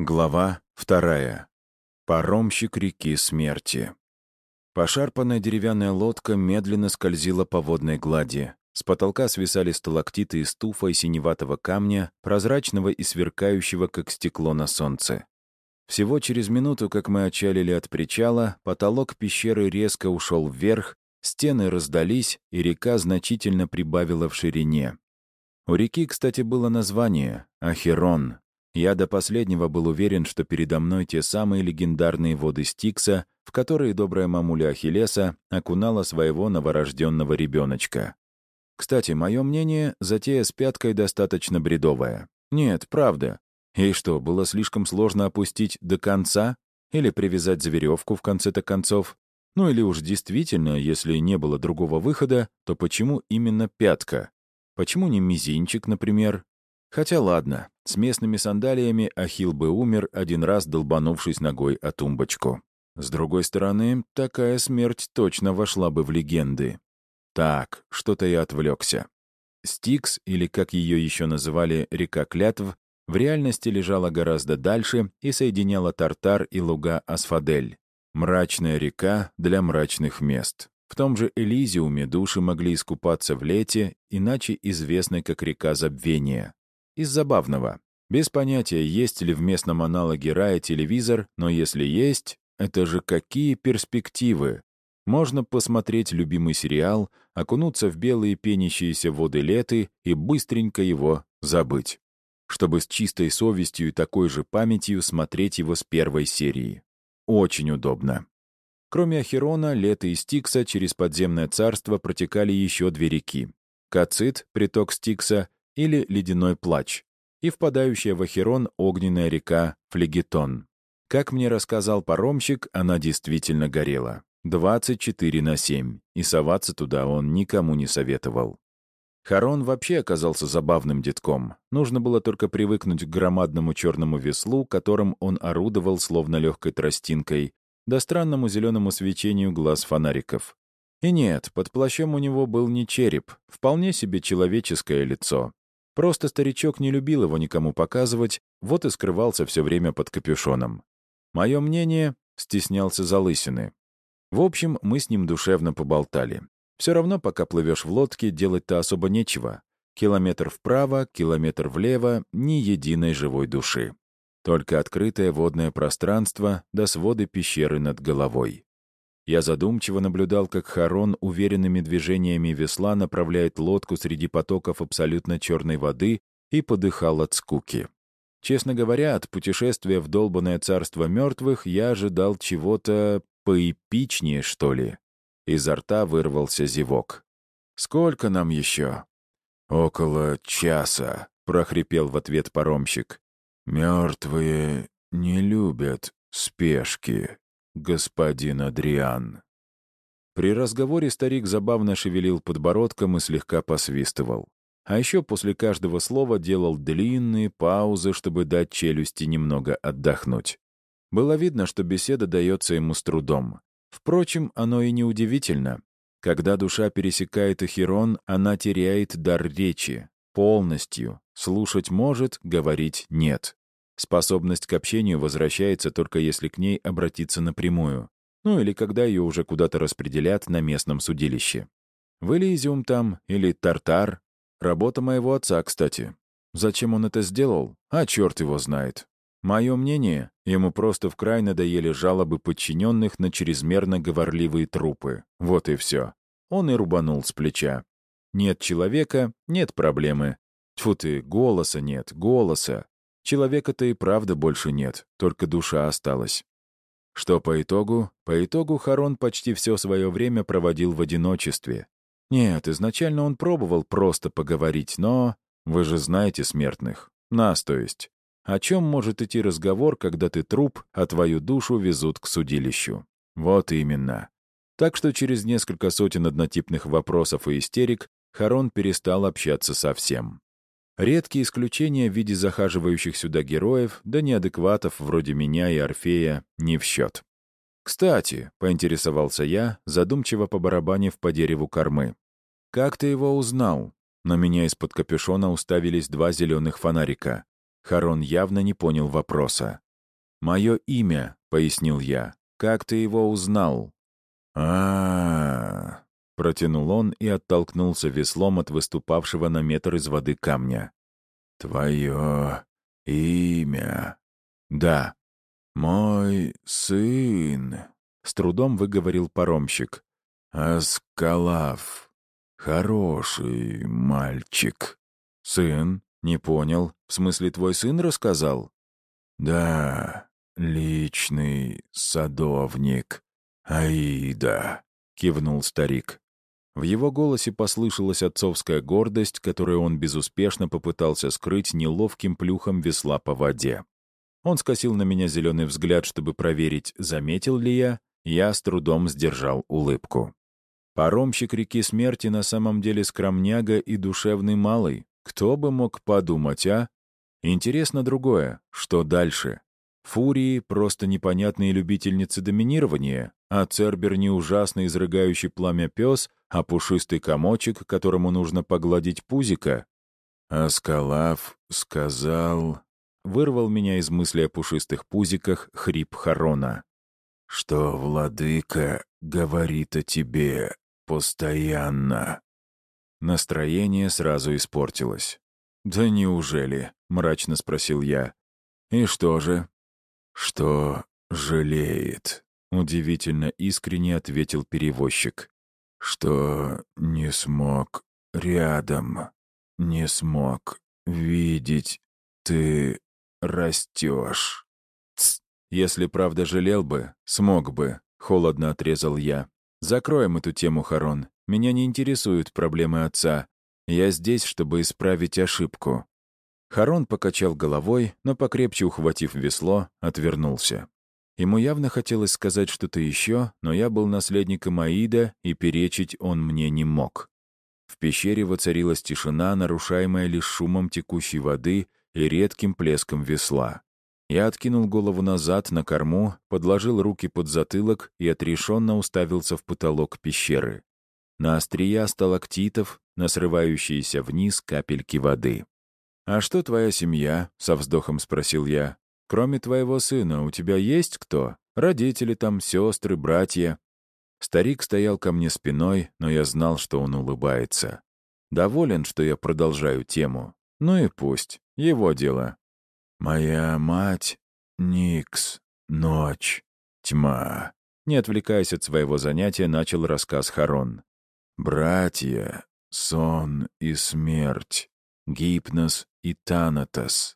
Глава 2. Паромщик реки смерти. Пошарпанная деревянная лодка медленно скользила по водной глади. С потолка свисали сталактиты из туфа и синеватого камня, прозрачного и сверкающего, как стекло на солнце. Всего через минуту, как мы отчалили от причала, потолок пещеры резко ушел вверх, стены раздались, и река значительно прибавила в ширине. У реки, кстати, было название — Ахерон. Я до последнего был уверен, что передо мной те самые легендарные воды Стикса, в которые добрая мамуля Ахиллеса окунала своего новорожденного ребеночка. Кстати, мое мнение, затея с пяткой достаточно бредовая. Нет, правда. Ей что, было слишком сложно опустить до конца? Или привязать за веревку в конце-то концов? Ну или уж действительно, если не было другого выхода, то почему именно пятка? Почему не мизинчик, например? Хотя ладно, с местными сандалиями Ахилл бы умер, один раз долбанувшись ногой о тумбочку. С другой стороны, такая смерть точно вошла бы в легенды. Так, что-то я отвлекся. Стикс, или как ее еще называли, река Клятв, в реальности лежала гораздо дальше и соединяла Тартар и луга Асфадель. Мрачная река для мрачных мест. В том же Элизиуме души могли искупаться в лете, иначе известной как река Забвения. Из забавного. Без понятия, есть ли в местном аналоге рая телевизор, но если есть, это же какие перспективы. Можно посмотреть любимый сериал, окунуться в белые пенящиеся воды Леты и быстренько его забыть, чтобы с чистой совестью и такой же памятью смотреть его с первой серии. Очень удобно. Кроме Ахерона, Леты и Стикса через подземное царство протекали еще две реки. Кацит, приток Стикса, или Ледяной плач, и впадающая в Ахерон огненная река Флегетон. Как мне рассказал паромщик, она действительно горела. 24/7, и соваться туда он никому не советовал. Харон вообще оказался забавным детком. Нужно было только привыкнуть к громадному черному веслу, которым он орудовал словно легкой тростинкой, да странному зеленому свечению глаз фонариков. И нет, под плащом у него был не череп, вполне себе человеческое лицо. Просто старичок не любил его никому показывать, вот и скрывался все время под капюшоном. Мое мнение — стеснялся залысины. В общем, мы с ним душевно поболтали. Все равно, пока плывешь в лодке, делать-то особо нечего. Километр вправо, километр влево — ни единой живой души. Только открытое водное пространство да своды пещеры над головой. Я задумчиво наблюдал, как Харон уверенными движениями весла направляет лодку среди потоков абсолютно черной воды и подыхал от скуки. Честно говоря, от путешествия в долбанное царство мертвых я ожидал чего-то поэпичнее, что ли. Изо рта вырвался зевок. «Сколько нам еще?» «Около часа», — прохрипел в ответ паромщик. «Мертвые не любят спешки, господин Адриан». При разговоре старик забавно шевелил подбородком и слегка посвистывал. А еще после каждого слова делал длинные паузы, чтобы дать челюсти немного отдохнуть. Было видно, что беседа дается ему с трудом. Впрочем, оно и не удивительно. Когда душа пересекает Ахерон, она теряет дар речи. Полностью. Слушать может, говорить нет. Способность к общению возвращается только если к ней обратиться напрямую. Ну или когда ее уже куда-то распределят на местном судилище. В Элизиум там или Тартар. Работа моего отца, кстати. Зачем он это сделал? А черт его знает. Мое мнение, ему просто вкрай надоели жалобы подчиненных на чрезмерно говорливые трупы. Вот и все. Он и рубанул с плеча. Нет человека — нет проблемы. Тьфу ты, голоса нет, голоса. Человека-то и правда больше нет, только душа осталась. Что по итогу? По итогу Харон почти все свое время проводил в одиночестве. Нет, изначально он пробовал просто поговорить, но... Вы же знаете смертных. Нас, то есть. О чем может идти разговор, когда ты труп, а твою душу везут к судилищу? Вот именно. Так что через несколько сотен однотипных вопросов и истерик Харон перестал общаться совсем. Редкие исключения в виде захаживающих сюда героев, да неадекватов вроде меня и Орфея, не в счет. «Кстати», — поинтересовался я, задумчиво побарабанив по дереву кормы. «Как ты его узнал?» На меня из-под капюшона уставились два зеленых фонарика. Харон явно не понял вопроса. «Мое имя», — пояснил я. «Как ты его узнал?» а протянул он и оттолкнулся веслом от выступавшего на метр из воды камня. «Твое имя?» «Да». «Мой сын», — с трудом выговорил паромщик. «Аскалав. Хороший мальчик». «Сын? Не понял. В смысле, твой сын рассказал?» «Да, личный садовник Аида», — кивнул старик. В его голосе послышалась отцовская гордость, которую он безуспешно попытался скрыть неловким плюхом весла по воде. Он скосил на меня зеленый взгляд, чтобы проверить, заметил ли я. Я с трудом сдержал улыбку. Паромщик реки смерти на самом деле скромняга и душевный малый. Кто бы мог подумать, а? Интересно другое. Что дальше? Фурии — просто непонятные любительницы доминирования, а Цербер не ужасно изрыгающий пламя пес, а пушистый комочек, которому нужно погладить пузико. Аскалав сказал... Вырвал меня из мысли о пушистых пузиках хрип Харона. «Что владыка говорит о тебе постоянно?» Настроение сразу испортилось. «Да неужели?» — мрачно спросил я. «И что же?» «Что жалеет?» — удивительно искренне ответил перевозчик. «Что не смог рядом, не смог видеть, ты растешь». «Тсс! Если правда жалел бы, смог бы», — холодно отрезал я. «Закроем эту тему, Харон. Меня не интересуют проблемы отца. Я здесь, чтобы исправить ошибку». Харон покачал головой, но, покрепче ухватив весло, отвернулся. Ему явно хотелось сказать что-то еще, но я был наследником Аида, и перечить он мне не мог. В пещере воцарилась тишина, нарушаемая лишь шумом текущей воды и редким плеском весла. Я откинул голову назад на корму, подложил руки под затылок и отрешенно уставился в потолок пещеры. На острия сталактитов, на срывающиеся вниз капельки воды. «А что твоя семья?» — со вздохом спросил я. «Кроме твоего сына, у тебя есть кто? Родители там, сестры, братья?» Старик стоял ко мне спиной, но я знал, что он улыбается. Доволен, что я продолжаю тему. Ну и пусть. Его дело. «Моя мать — Никс, ночь, тьма». Не отвлекаясь от своего занятия, начал рассказ Харон. «Братья — сон и смерть, Гипнос и Танатос».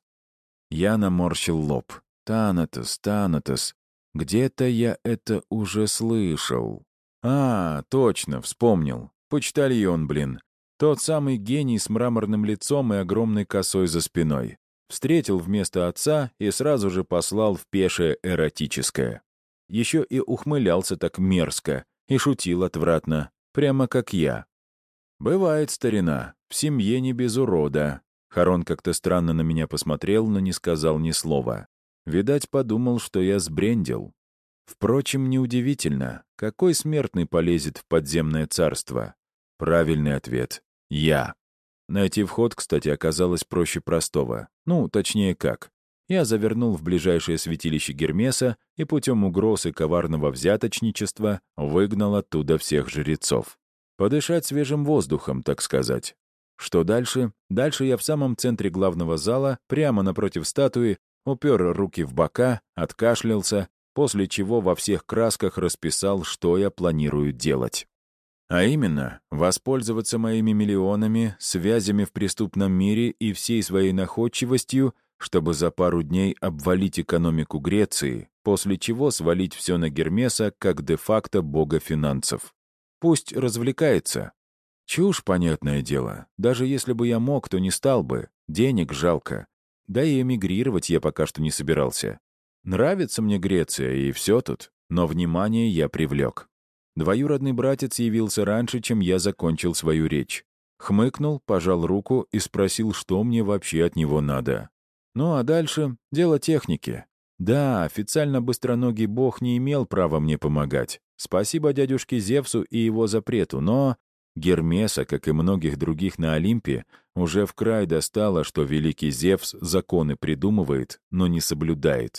Я наморщил лоб. «Танатос, Танатос. Где-то я это уже слышал». «А, точно, вспомнил. Почтальон, блин. Тот самый гений с мраморным лицом и огромной косой за спиной. Встретил вместо отца и сразу же послал в пешее эротическое. Еще и ухмылялся так мерзко и шутил отвратно, прямо как я. Бывает, старина, в семье не без урода». Харон как-то странно на меня посмотрел, но не сказал ни слова. Видать, подумал, что я сбрендил. Впрочем, неудивительно, какой смертный полезет в подземное царство? Правильный ответ — я. Найти вход, кстати, оказалось проще простого. Ну, точнее как. Я завернул в ближайшее святилище Гермеса и путем угроз и коварного взяточничества выгнал оттуда всех жрецов. Подышать свежим воздухом, так сказать. Что дальше? Дальше я в самом центре главного зала, прямо напротив статуи, упер руки в бока, откашлялся, после чего во всех красках расписал, что я планирую делать. А именно, воспользоваться моими миллионами, связями в преступном мире и всей своей находчивостью, чтобы за пару дней обвалить экономику Греции, после чего свалить все на Гермеса как де-факто бога финансов. Пусть развлекается. Чушь, понятное дело. Даже если бы я мог, то не стал бы. Денег жалко. Да и эмигрировать я пока что не собирался. Нравится мне Греция, и все тут. Но внимание я привлек. Двоюродный братец явился раньше, чем я закончил свою речь. Хмыкнул, пожал руку и спросил, что мне вообще от него надо. Ну а дальше — дело техники. Да, официально быстроногий бог не имел права мне помогать. Спасибо дядюшке Зевсу и его запрету, но... Гермеса, как и многих других на Олимпе, уже вкрай достало, что великий Зевс законы придумывает, но не соблюдает.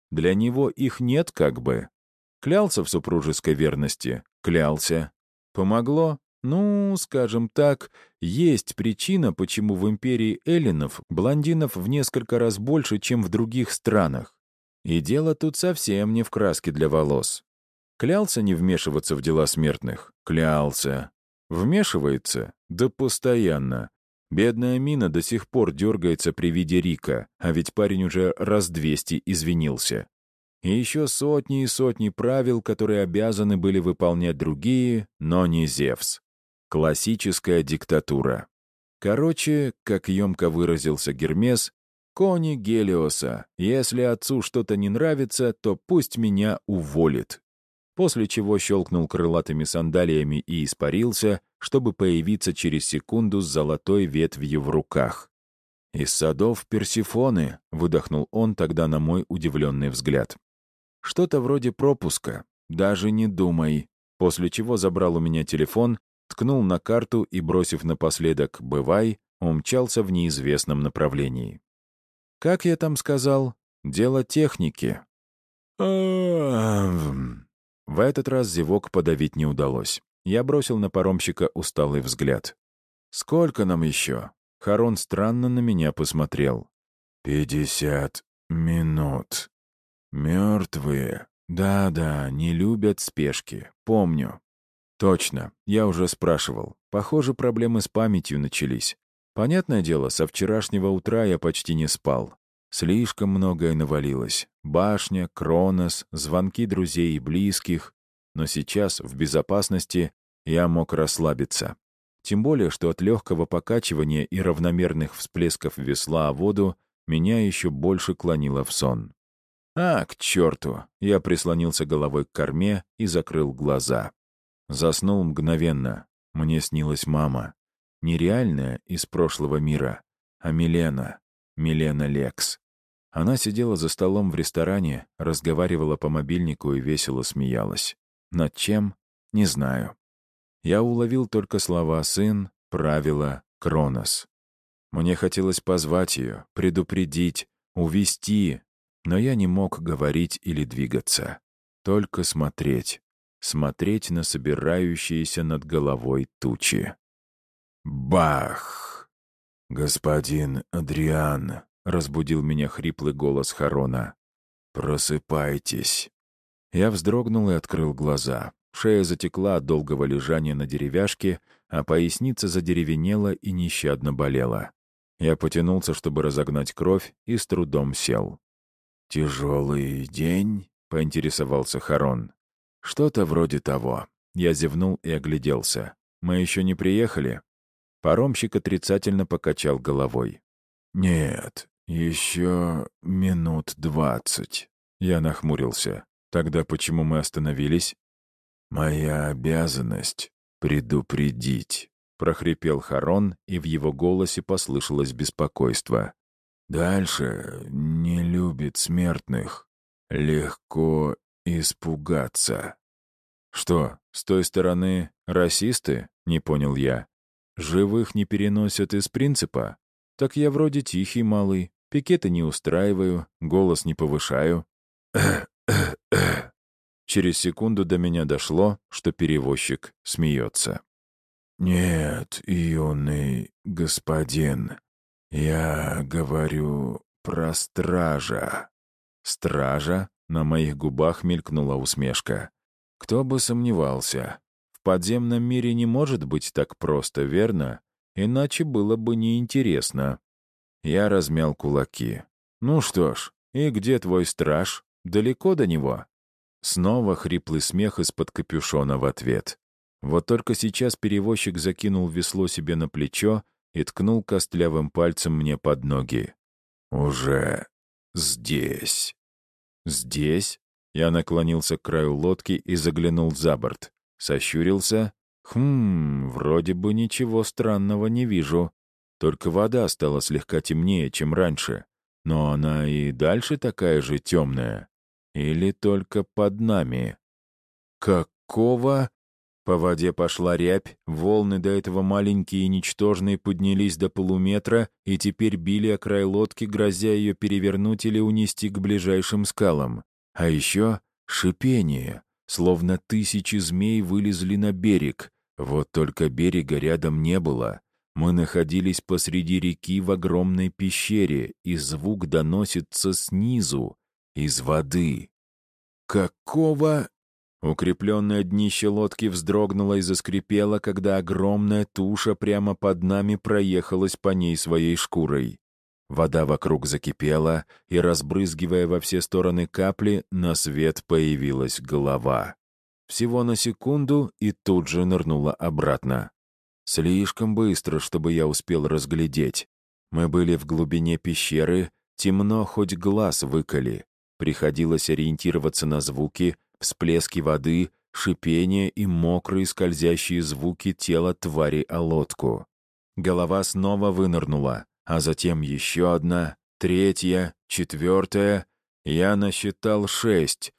Для него их нет как бы. Клялся в супружеской верности? Клялся. Помогло? Ну, скажем так, есть причина, почему в империи эллинов блондинов в несколько раз больше, чем в других странах. И дело тут совсем не в краске для волос. Клялся не вмешиваться в дела смертных? Клялся. Вмешивается? Да постоянно. Бедная Мина до сих пор дергается при виде Рика, а ведь парень уже раз 200 извинился. И еще сотни и сотни правил, которые обязаны были выполнять другие, но не Зевс. Классическая диктатура. Короче, как емко выразился Гермес, «Кони Гелиоса, если отцу что-то не нравится, то пусть меня уволит». После чего щелкнул крылатыми сандалиями и испарился, чтобы появиться через секунду с золотой ветвью в руках. «Из садов Персифоны», — выдохнул он тогда на мой удивленный взгляд. «Что-то вроде пропуска. Даже не думай». После чего забрал у меня телефон, ткнул на карту и, бросив напоследок «бывай», умчался в неизвестном направлении. Как я там сказал? Дело техники. В этот раз зевок подавить не удалось. Я бросил на паромщика усталый взгляд. «Сколько нам еще?» Харон странно на меня посмотрел. 50 минут. Мертвые. Да-да, не любят спешки. Помню. Точно, я уже спрашивал. Похоже, проблемы с памятью начались. Понятное дело, со вчерашнего утра я почти не спал. Слишком многое навалилось. Башня, Кронос, звонки друзей и близких. Но сейчас, в безопасности, я мог расслабиться. Тем более, что от легкого покачивания и равномерных всплесков весла о воду меня еще больше клонило в сон. К черту! Я прислонился головой к корме и закрыл глаза. Заснул мгновенно. Мне снилась мама. Не реальная из прошлого мира, а Милена Лекс. Она сидела за столом в ресторане, разговаривала по мобильнику и весело смеялась. Над чем? Не знаю. Я уловил только слова «сын», «правила», «Кронос». Мне хотелось позвать ее, предупредить, увести, но я не мог говорить или двигаться. Только смотреть. Смотреть на собирающиеся над головой тучи. Бах! «Господин Адриан», — разбудил меня хриплый голос Харона. «Просыпайтесь». Я вздрогнул и открыл глаза. Шея затекла от долгого лежания на деревяшке, а поясница задеревенела и нещадно болела. Я потянулся, чтобы разогнать кровь, и с трудом сел. «Тяжелый день?» — поинтересовался Харон. «Что-то вроде того». Я зевнул и огляделся. «Мы еще не приехали?» Паромщик отрицательно покачал головой. «Нет, еще минут 20». Я нахмурился. «Тогда почему мы остановились?» «Моя обязанность — предупредить», — прохрипел Харон, и в его голосе послышалось беспокойство. «Дальше не любит смертных. Легко испугаться». «Что, с той стороны расисты?» — не понял я. «Живых не переносят из принципа? Так я вроде тихий малый, пикеты не устраиваю, голос не повышаю». Через секунду до меня дошло, что перевозчик смеется. «Нет, юный господин, я говорю про стража». «Стража?» — на моих губах мелькнула усмешка. «Кто бы сомневался. В подземном мире не может быть так просто, верно? Иначе было бы неинтересно». Я размял кулаки. «Ну что ж, и где твой страж? Далеко до него?» Снова хриплый смех из-под капюшона в ответ. Вот только сейчас перевозчик закинул весло себе на плечо и ткнул костлявым пальцем мне под ноги. «Уже здесь». «Здесь?» Я наклонился к краю лодки и заглянул за борт. Сощурился. Вроде бы ничего странного не вижу. Только вода стала слегка темнее, чем раньше. Но она и дальше такая же темная. Или только под нами? Какого? По воде пошла рябь, волны, до этого маленькие и ничтожные, поднялись до полуметра и теперь били о край лодки, грозя ее перевернуть или унести к ближайшим скалам. А еще шипение, словно тысячи змей вылезли на берег. Вот только берега рядом не было. Мы находились посреди реки в огромной пещере, и звук доносится снизу, из воды. «Какого?» Укрепленное днище лодки вздрогнуло и заскрипело, когда огромная туша прямо под нами проехалась по ней своей шкурой. Вода вокруг закипела, и, разбрызгивая во все стороны капли, на свет появилась голова. Всего на секунду и тут же нырнула обратно. Слишком быстро, чтобы я успел разглядеть. Мы были в глубине пещеры, темно, хоть глаз выколи. Приходилось ориентироваться на звуки, всплески воды, шипение и мокрые скользящие звуки тела твари о лодку. Голова снова вынырнула, а затем еще одна, третья, четвертая. Я насчитал 6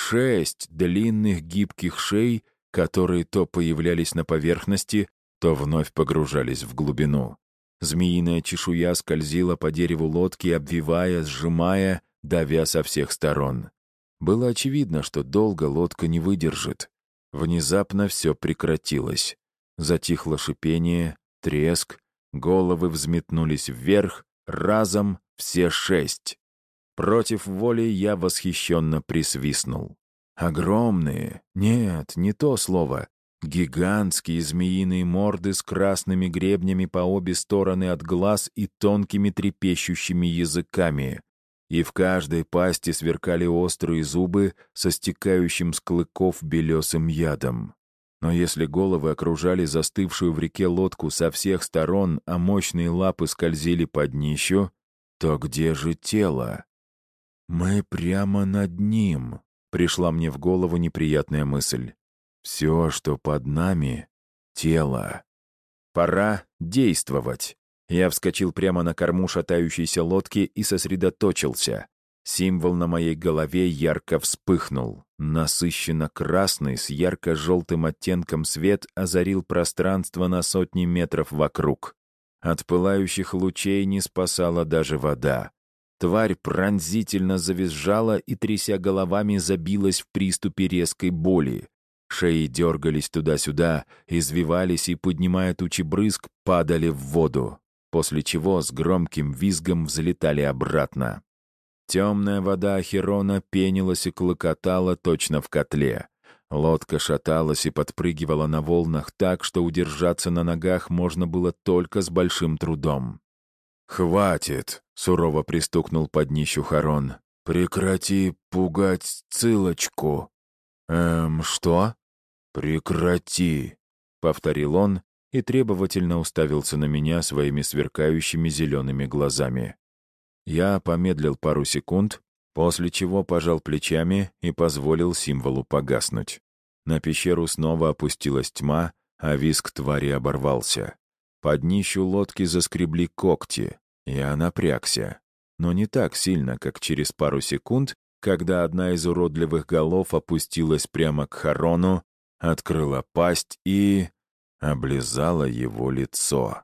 длинных гибких шей, которые то появлялись на поверхности, то вновь погружались в глубину. Змеиная чешуя скользила по дереву лодки, обвивая, сжимая, давя со всех сторон. Было очевидно, что долго лодка не выдержит. Внезапно все прекратилось. Затихло шипение, треск, головы взметнулись вверх, разом все 6. Против воли я восхищенно присвистнул. Огромные, нет, не то слово, гигантские змеиные морды с красными гребнями по обе стороны от глаз и тонкими трепещущими языками. И в каждой пасти сверкали острые зубы со стекающим с клыков белесым ядом. Но если головы окружали застывшую в реке лодку со всех сторон, а мощные лапы скользили под днищу, то где же тело? «Мы прямо над ним», — пришла мне в голову неприятная мысль. «Все, что под нами — тело. Пора действовать». Я вскочил прямо на корму шатающейся лодки и сосредоточился. Символ на моей голове ярко вспыхнул. Насыщенно красный с ярко-желтым оттенком свет озарил пространство на сотни метров вокруг. От пылающих лучей не спасала даже вода. Тварь пронзительно завизжала и, тряся головами, забилась в приступе резкой боли. Шеи дергались туда-сюда, извивались и, поднимая тучи брызг, падали в воду, после чего с громким визгом взлетали обратно. Темная вода Ахерона пенилась и клокотала точно в котле. Лодка шаталась и подпрыгивала на волнах так, что удержаться на ногах можно было только с большим трудом. «Хватит!» — сурово пристукнул под днищу Харон. «Прекрати пугать Сцилочку!» Что?» «Прекрати!» — повторил он и требовательно уставился на меня своими сверкающими зелеными глазами. Я помедлил пару секунд, после чего пожал плечами и позволил символу погаснуть. На пещеру снова опустилась тьма, а визг твари оборвался. Под днищу лодки заскребли когти. Я напрягся. Но не так сильно, как через пару секунд, когда одна из уродливых голов опустилась прямо к Харону, открыла пасть и облизала его лицо.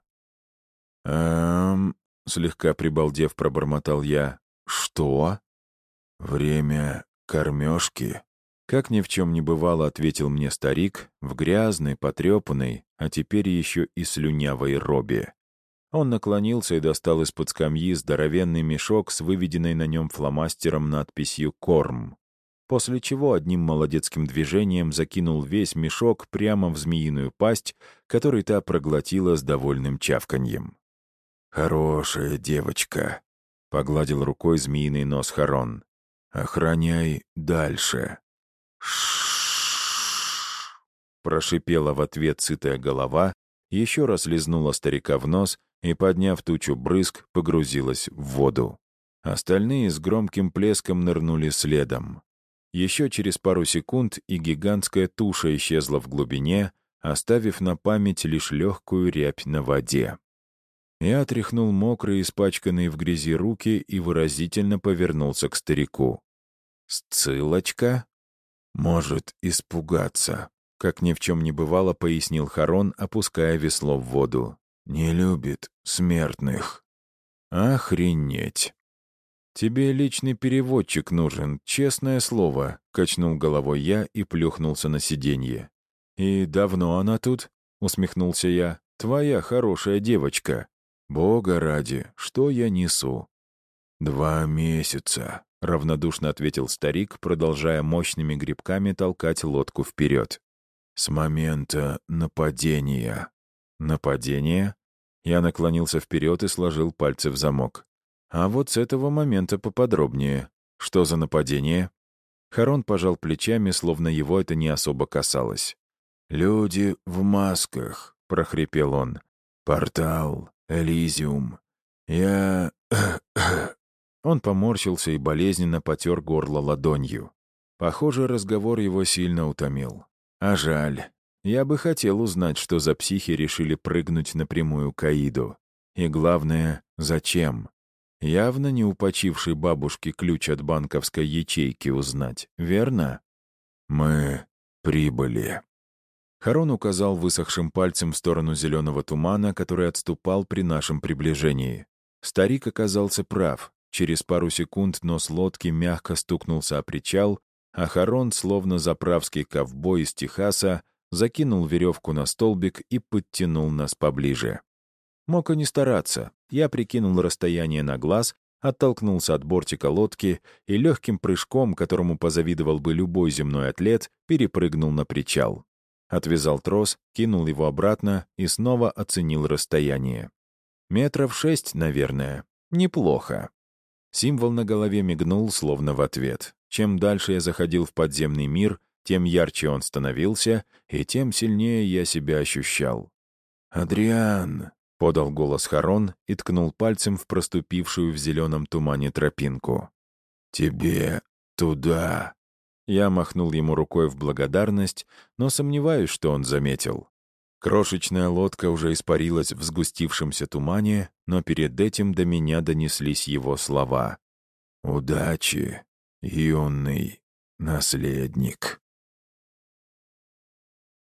Слегка прибалдев, пробормотал я. «Что?» «Время кормежки?» Как ни в чем не бывало, ответил мне старик в грязной, потрепанной, а теперь еще и слюнявой робе. Он наклонился и достал из-под скамьи здоровенный мешок с выведенной на нем фломастером надписью «Корм», после чего одним молодецким движением закинул весь мешок прямо в змеиную пасть, который та проглотила с довольным чавканьем. «Хорошая девочка», — погладил рукой змеиный нос Харон. «Охраняй дальше». «Ш-ш-ш!» прошипела в ответ сытая голова, еще раз лизнула старика в нос и, подняв тучу брызг, погрузилась в воду. Остальные с громким плеском нырнули следом. Еще через пару секунд и гигантская туша исчезла в глубине, оставив на память лишь легкую рябь на воде. Я отряхнул мокрые, испачканные в грязи руки и выразительно повернулся к старику. «Сцилочка?» «Может испугаться», как ни в чем не бывало, пояснил Харон, опуская весло в воду. «Не любит смертных». «Охренеть!» «Тебе личный переводчик нужен, честное слово», — качнул головой я и плюхнулся на сиденье. «И давно она тут?» — усмехнулся я. «Твоя хорошая девочка. Бога ради, что я несу?» 2 месяца», — равнодушно ответил старик, продолжая мощными грибками толкать лодку вперед. «С момента нападения». «Нападение?» Я наклонился вперед и сложил пальцы в замок. «А вот с этого момента поподробнее. Что за нападение?» Харон пожал плечами, словно его это не особо касалось. «Люди в масках», — прохрипел он. «Портал, Элизиум. Я...» Он поморщился и болезненно потер горло ладонью. Похоже, разговор его сильно утомил. А жаль. Я бы хотел узнать, что за психи решили прыгнуть напрямую к Аиду. И главное, зачем? Явно не у почившей бабушки ключ от банковской ячейки узнать, верно? «Мы прибыли». Харон указал высохшим пальцем в сторону зеленого тумана, который отступал при нашем приближении. Старик оказался прав. Через пару секунд нос лодки мягко стукнулся о причал, а Харон, словно заправский ковбой из Техаса, закинул веревку на столбик и подтянул нас поближе. Мог и не стараться. Я прикинул расстояние на глаз, оттолкнулся от бортика лодки и легким прыжком, которому позавидовал бы любой земной атлет, перепрыгнул на причал. Отвязал трос, кинул его обратно и снова оценил расстояние. 6 метров, наверное. Неплохо. Символ на голове мигнул, словно в ответ. Чем дальше я заходил в подземный мир, тем ярче он становился, и тем сильнее я себя ощущал. «Адриан!» — подал голос Харон и ткнул пальцем в проступившую в зеленом тумане тропинку. «Тебе туда!» Я махнул ему рукой в благодарность, но сомневаюсь, что он заметил. Крошечная лодка уже испарилась в сгустившемся тумане, но перед этим до меня донеслись его слова. «Удачи, юный наследник».